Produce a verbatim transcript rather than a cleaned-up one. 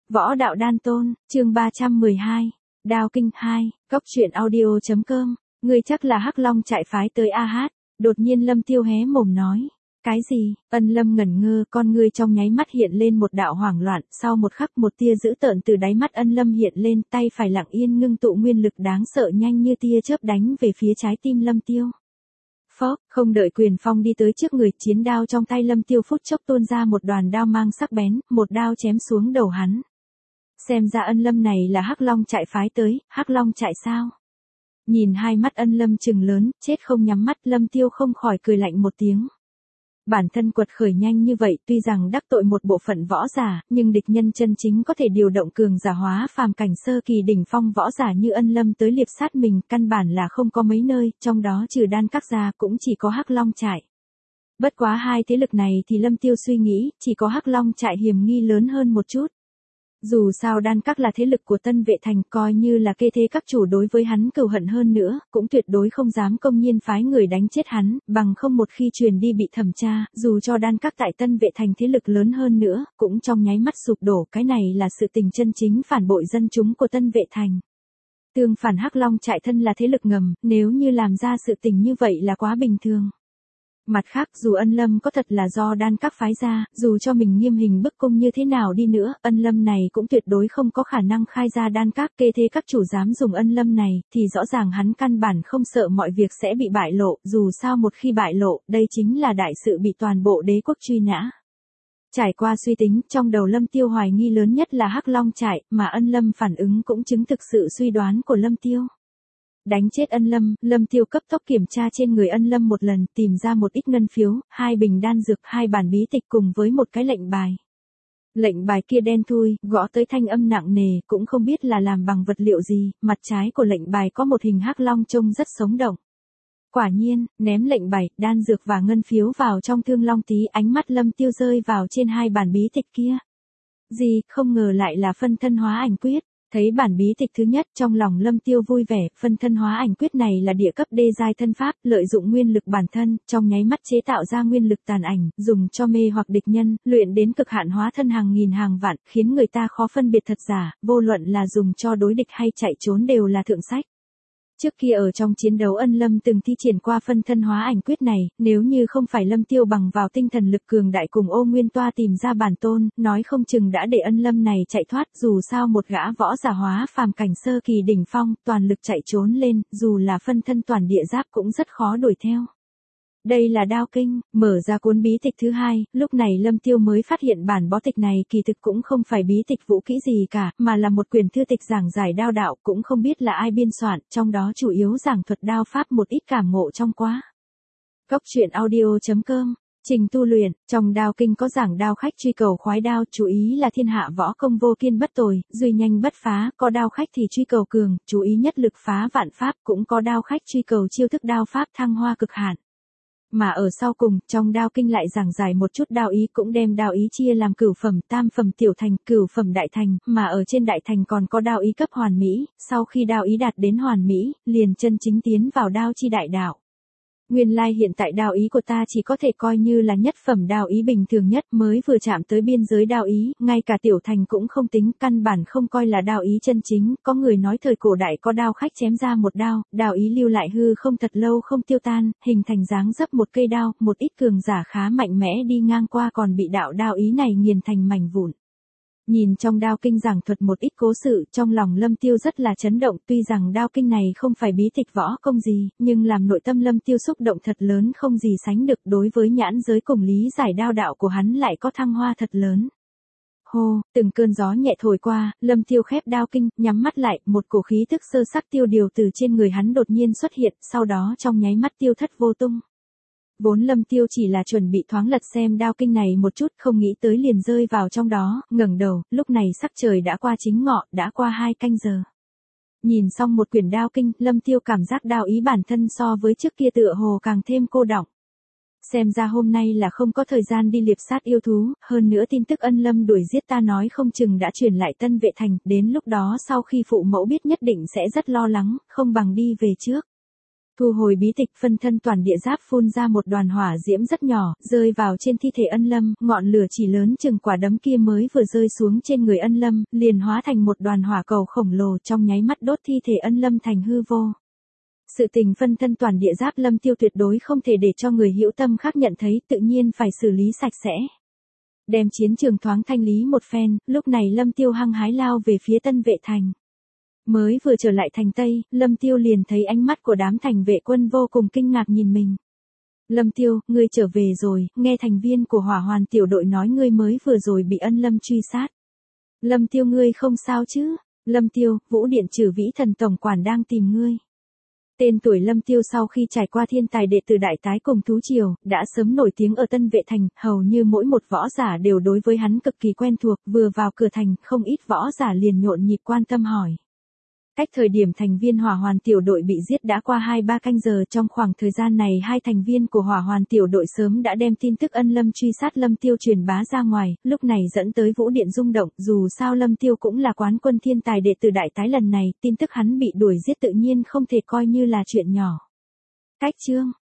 Võ đạo đan tôn, chương ba trăm mười hai, Đao kinh hai, Cốc truyện audio chấm com, ngươi chắc là Hắc Long trại phái tới a hát, đột nhiên Lâm Tiêu hé mồm nói. Cái gì? Ân Lâm ngẩn ngơ, con ngươi trong nháy mắt hiện lên một đạo hoảng loạn, sau một khắc một tia dữ tợn từ đáy mắt Ân Lâm hiện lên, tay phải lặng yên ngưng tụ nguyên lực đáng sợ nhanh như tia chớp đánh về phía trái tim Lâm Tiêu. Phốc, không đợi quyền phong đi tới trước người, chiến đao trong tay Lâm Tiêu phút chốc tuôn ra một đoàn đao mang sắc bén, một đao chém xuống đầu hắn. Xem ra Ân Lâm này là Hắc Long trại phái tới, Hắc Long trại sao? Nhìn hai mắt Ân Lâm trừng lớn, chết không nhắm mắt, Lâm Tiêu không khỏi cười lạnh một tiếng. Bản thân quật khởi nhanh như vậy, tuy rằng đắc tội một bộ phận võ giả, nhưng địch nhân chân chính có thể điều động cường giả hóa phàm cảnh sơ kỳ đỉnh phong võ giả như Ân Lâm tới liệp sát mình, căn bản là không có mấy nơi, trong đó trừ Đan Các ra cũng chỉ có Hắc Long trại. Bất quá hai thế lực này thì Lâm Tiêu suy nghĩ, chỉ có Hắc Long trại hiểm nghi lớn hơn một chút. Dù sao Đan Các là thế lực của Tân Vệ Thành, coi như là kê thế các chủ đối với hắn cừu hận hơn nữa, cũng tuyệt đối không dám công nhiên phái người đánh chết hắn, bằng không một khi truyền đi bị thẩm tra, dù cho Đan Các tại Tân Vệ Thành thế lực lớn hơn nữa, cũng trong nháy mắt sụp đổ, cái này là sự tình chân chính phản bội dân chúng của Tân Vệ Thành. Tương phản Hắc Long trại thân là thế lực ngầm, nếu như làm ra sự tình như vậy là quá bình thường. Mặt khác, dù Ân Lâm có thật là do Đan Các phái ra, dù cho mình nghiêm hình bức cung như thế nào đi nữa, Ân Lâm này cũng tuyệt đối không có khả năng khai ra Đan Các, kê thế các chủ dám dùng Ân Lâm này, thì rõ ràng hắn căn bản không sợ mọi việc sẽ bị bại lộ, dù sao một khi bại lộ, đây chính là đại sự bị toàn bộ đế quốc truy nã. Trải qua suy tính, trong đầu Lâm Tiêu hoài nghi lớn nhất là Hắc Long trại, mà Ân Lâm phản ứng cũng chứng thực sự suy đoán của Lâm Tiêu. Đánh chết Ân Lâm, Lâm Tiêu cấp tốc kiểm tra trên người Ân Lâm một lần, tìm ra một ít ngân phiếu, hai bình đan dược, hai bản bí tịch cùng với một cái lệnh bài. Lệnh bài kia đen thui, gõ tới thanh âm nặng nề, cũng không biết là làm bằng vật liệu gì, mặt trái của lệnh bài có một hình hắc long trông rất sống động. Quả nhiên, ném lệnh bài, đan dược và ngân phiếu vào trong thương long tí, ánh mắt Lâm Tiêu rơi vào trên hai bản bí tịch kia. Gì, không ngờ lại là phân thân hóa ảnh quyết. Thấy bản bí tịch thứ nhất, trong lòng Lâm Tiêu vui vẻ, phân thân hóa ảnh quyết này là địa cấp đê giai thân pháp, lợi dụng nguyên lực bản thân, trong nháy mắt chế tạo ra nguyên lực tàn ảnh, dùng cho mê hoặc địch nhân, luyện đến cực hạn hóa thân hàng nghìn hàng vạn, khiến người ta khó phân biệt thật giả, vô luận là dùng cho đối địch hay chạy trốn đều là thượng sách. Trước kia ở trong chiến đấu Ân Lâm từng thi triển qua phân thân hóa ảnh quyết này, nếu như không phải Lâm Tiêu bằng vào tinh thần lực cường đại cùng Ô Nguyên Toa tìm ra bản tôn, nói không chừng đã để Ân Lâm này chạy thoát, dù sao một gã võ giả hóa phàm cảnh sơ kỳ đỉnh phong, toàn lực chạy trốn lên, dù là phân thân toàn địa giáp cũng rất khó đuổi theo. Đây là đao kinh, mở ra cuốn bí tịch thứ hai, lúc này Lâm Tiêu mới phát hiện bản bó tịch này kỳ thực cũng không phải bí tịch vũ kỹ gì cả, mà là một quyển thư tịch giảng giải đao đạo, cũng không biết là ai biên soạn, trong đó chủ yếu giảng thuật đao pháp một ít cảm ngộ trong quá. Cốc truyện audio chấm com, trình tu luyện, trong đao kinh có giảng đao khách truy cầu khoái đao, chú ý là thiên hạ võ công vô kiên bất tồi, duy nhanh bất phá, có đao khách thì truy cầu cường, chú ý nhất lực phá vạn pháp, cũng có đao khách truy cầu chiêu thức đao pháp thăng hoa cực hạn. Mà ở sau cùng, trong đao kinh lại giảng giải một chút đao ý, cũng đem đao ý chia làm cửu phẩm, tam phẩm tiểu thành, cửu phẩm đại thành, mà ở trên đại thành còn có đao ý cấp hoàn mỹ, sau khi đao ý đạt đến hoàn mỹ, liền chân chính tiến vào đao chi đại đạo. Nguyên lai hiện tại đao ý của ta chỉ có thể coi như là nhất phẩm đao ý bình thường nhất, mới vừa chạm tới biên giới đao ý, ngay cả tiểu thành cũng không tính, căn bản không coi là đao ý chân chính, có người nói thời cổ đại có đao khách chém ra một đao, đao ý lưu lại hư không thật lâu không tiêu tan, hình thành dáng dấp một cây đao, một ít cường giả khá mạnh mẽ đi ngang qua còn bị đạo đao ý này nghiền thành mảnh vụn. Nhìn trong đao kinh giảng thuật một ít cố sự, trong lòng Lâm Tiêu rất là chấn động, tuy rằng đao kinh này không phải bí tịch võ công gì, nhưng làm nội tâm Lâm Tiêu xúc động thật lớn không gì sánh được, đối với nhãn giới cùng lý giải đao đạo của hắn lại có thăng hoa thật lớn. Hô, từng cơn gió nhẹ thổi qua, Lâm Tiêu khép đao kinh, nhắm mắt lại, một cổ khí thức sơ sắc tiêu điều từ trên người hắn đột nhiên xuất hiện, sau đó trong nháy mắt tiêu thất vô tung. Vốn Lâm Tiêu chỉ là chuẩn bị thoáng lật xem đao kinh này một chút, không nghĩ tới liền rơi vào trong đó, ngẩng đầu, lúc này sắc trời đã qua chính ngọ, đã qua hai canh giờ. Nhìn xong một quyển đao kinh, Lâm Tiêu cảm giác đao ý bản thân so với trước kia tựa hồ càng thêm cô đọng. Xem ra hôm nay là không có thời gian đi liệp sát yêu thú, hơn nữa tin tức Ân Lâm đuổi giết ta nói không chừng đã truyền lại Tân Vệ Thành, đến lúc đó sau khi phụ mẫu biết nhất định sẽ rất lo lắng, không bằng đi về trước. Thu hồi bí tịch, phân thân toàn địa giáp phun ra một đoàn hỏa diễm rất nhỏ, rơi vào trên thi thể Ân Lâm, ngọn lửa chỉ lớn chừng quả đấm kia mới vừa rơi xuống trên người Ân Lâm, liền hóa thành một đoàn hỏa cầu khổng lồ trong nháy mắt đốt thi thể Ân Lâm thành hư vô. Sự tình phân thân toàn địa giáp Lâm Tiêu tuyệt đối không thể để cho người hữu tâm khác nhận thấy, tự nhiên phải xử lý sạch sẽ. Đem chiến trường thoáng thanh lý một phen, lúc này Lâm Tiêu hăng hái lao về phía Tân Vệ Thành. Mới vừa trở lại thành Tây, Lâm Tiêu liền thấy ánh mắt của đám thành vệ quân vô cùng kinh ngạc nhìn mình. Lâm Tiêu, ngươi trở về rồi, nghe thành viên của Hỏa Hoàn tiểu đội nói ngươi mới vừa rồi bị Ân Lâm truy sát. Lâm Tiêu ngươi không sao chứ? Lâm Tiêu, Vũ Điện Trừ Vĩ Thần tổng quản đang tìm ngươi. Tên tuổi Lâm Tiêu sau khi trải qua thiên tài đệ tử đại tái cùng thú triều, đã sớm nổi tiếng ở Tân Vệ Thành, hầu như mỗi một võ giả đều đối với hắn cực kỳ quen thuộc, vừa vào cửa thành, không ít võ giả liền nhộn nhịp quan tâm hỏi. Cách thời điểm thành viên Hỏa Hoàn tiểu đội bị giết đã qua hai ba canh giờ, trong khoảng thời gian này hai thành viên của Hỏa Hoàn tiểu đội sớm đã đem tin tức Ân Lâm truy sát Lâm Tiêu truyền bá ra ngoài, lúc này dẫn tới Vũ Điện rung động, dù sao Lâm Tiêu cũng là quán quân thiên tài đệ tử đại tái lần này, tin tức hắn bị đuổi giết tự nhiên không thể coi như là chuyện nhỏ. Cách chương